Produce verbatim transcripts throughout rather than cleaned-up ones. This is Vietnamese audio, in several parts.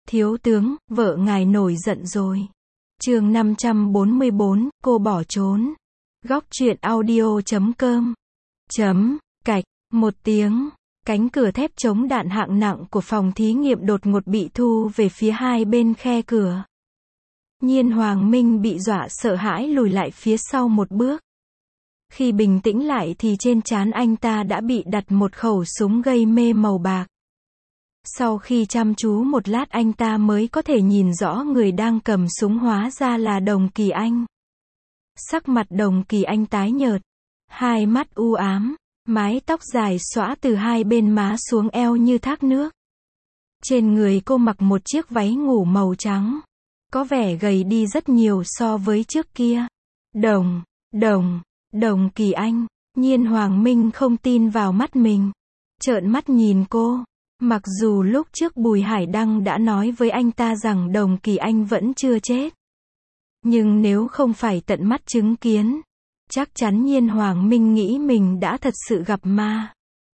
Thiếu tướng, vợ ngài nổi giận rồi. Chương năm trăm bốn mươi bốn, cô bỏ trốn. Góc truyện audio chấm com. Chấm, cạch, một tiếng, cánh cửa thép chống đạn hạng nặng của phòng thí nghiệm đột ngột bị thu về phía hai bên khe cửa. Nhiên Hoàng Minh bị dọa sợ hãi lùi lại phía sau một bước. Khi bình tĩnh lại thì trên trán anh ta đã bị đặt một khẩu súng gây mê màu bạc. Sau khi chăm chú một lát anh ta mới có thể nhìn rõ người đang cầm súng hóa ra là Đồng Kỳ Anh. Sắc mặt Đồng Kỳ Anh tái nhợt, hai mắt u ám, mái tóc dài xõa từ hai bên má xuống eo như thác nước. Trên người cô mặc một chiếc váy ngủ màu trắng, có vẻ gầy đi rất nhiều so với trước kia. Đồng, Đồng, Đồng Kỳ Anh, Nhiên Hoàng Minh không tin vào mắt mình. Trợn mắt nhìn cô. Mặc dù lúc trước Bùi Hải Đăng đã nói với anh ta rằng Đồng Kỳ Anh vẫn chưa chết. Nhưng nếu không phải tận mắt chứng kiến, chắc chắn Nhiên Hoàng Minh nghĩ mình đã thật sự gặp ma.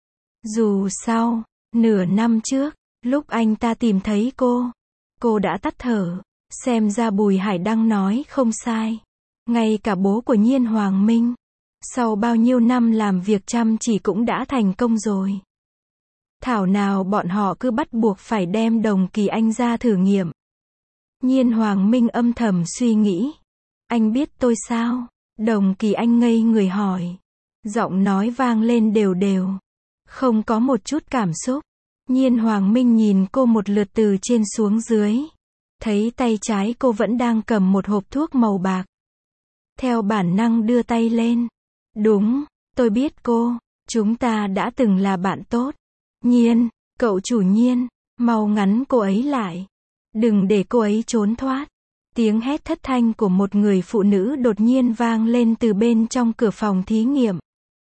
Dù sao, nửa năm trước, lúc anh ta tìm thấy cô, cô đã tắt thở, xem ra Bùi Hải Đăng nói không sai. Ngay cả bố của Nhiên Hoàng Minh, sau bao nhiêu năm làm việc chăm chỉ cũng đã thành công rồi. Thảo nào bọn họ cứ bắt buộc phải đem Đồng Kỳ Anh ra thử nghiệm. Nhiên Hoàng Minh âm thầm suy nghĩ. Anh biết tôi sao? Đồng Kỳ Anh ngây người hỏi. Giọng nói vang lên đều đều. Không có một chút cảm xúc. Nhiên Hoàng Minh nhìn cô một lượt từ trên xuống dưới. Thấy tay trái cô vẫn đang cầm một hộp thuốc màu bạc. Theo bản năng đưa tay lên. Đúng, tôi biết cô. Chúng ta đã từng là bạn tốt. Nhiên, cậu chủ Nhiên, mau ngắn cô ấy lại. Đừng để cô ấy trốn thoát. Tiếng hét thất thanh của một người phụ nữ đột nhiên vang lên từ bên trong cửa phòng thí nghiệm.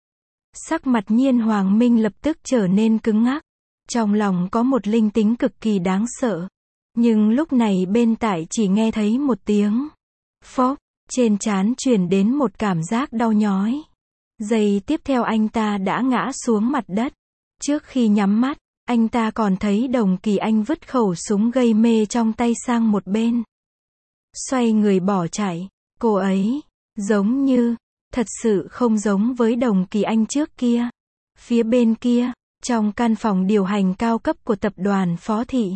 Sắc mặt Nhiên Hoàng Minh lập tức trở nên cứng ngắc. Trong lòng có một linh tính cực kỳ đáng sợ. Nhưng lúc này bên tai chỉ nghe thấy một tiếng phốc, trên trán truyền đến một cảm giác đau nhói. Giây tiếp theo anh ta đã ngã xuống mặt đất. Trước khi nhắm mắt, anh ta còn thấy Đồng Kỳ Anh vứt khẩu súng gây mê trong tay sang một bên. Xoay người bỏ chạy. Cô ấy, giống như, thật sự không giống với Đồng Kỳ Anh trước kia. Phía bên kia, trong căn phòng điều hành cao cấp của tập đoàn Phó Thị,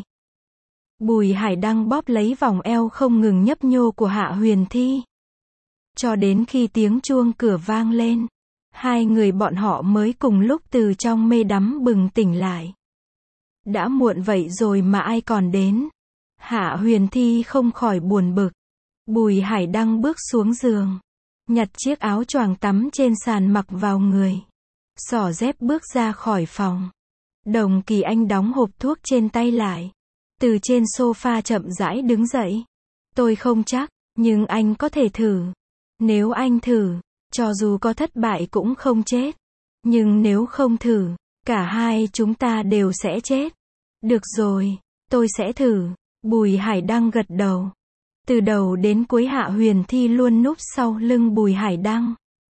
Bùi Hải Đăng bóp lấy vòng eo không ngừng nhấp nhô của Hạ Huyền Thi. Cho đến khi tiếng chuông cửa vang lên, hai người bọn họ mới cùng lúc từ trong mê đắm bừng tỉnh lại. Đã muộn vậy rồi mà ai còn đến? Hạ Huyền Thi không khỏi buồn bực. Bùi Hải Đăng bước xuống giường, nhặt chiếc áo choàng tắm trên sàn mặc vào người. Xỏ dép bước ra khỏi phòng. Đồng Kỳ Anh đóng hộp thuốc trên tay lại. Từ trên sofa chậm rãi đứng dậy. Tôi không chắc, nhưng anh có thể thử. Nếu anh thử, cho dù có thất bại cũng không chết. Nhưng nếu không thử, cả hai chúng ta đều sẽ chết. Được rồi, tôi sẽ thử. Bùi Hải Đăng gật đầu. Từ đầu đến cuối Hạ Huyền Thi luôn núp sau lưng Bùi Hải Đăng.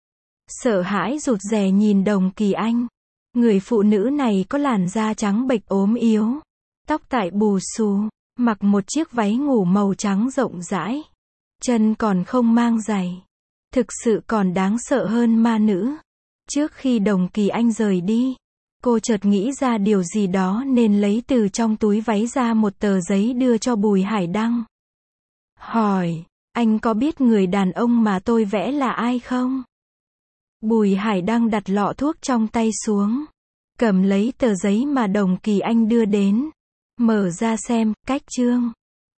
Sợ hãi rụt rè nhìn Đồng Kỳ Anh. Người phụ nữ này có làn da trắng bệch ốm yếu. Tóc tại bù xù, mặc một chiếc váy ngủ màu trắng rộng rãi. Chân còn không mang giày. Thực sự còn đáng sợ hơn ma nữ. Trước khi Đồng Kỳ Anh rời đi, cô chợt nghĩ ra điều gì đó nên lấy từ trong túi váy ra một tờ giấy đưa cho Bùi Hải Đăng. Hỏi, anh có biết người đàn ông mà tôi vẽ là ai không? Bùi Hải Đăng đặt lọ thuốc trong tay xuống. Cầm lấy tờ giấy mà Đồng Kỳ Anh đưa đến. Mở ra xem, cách chương.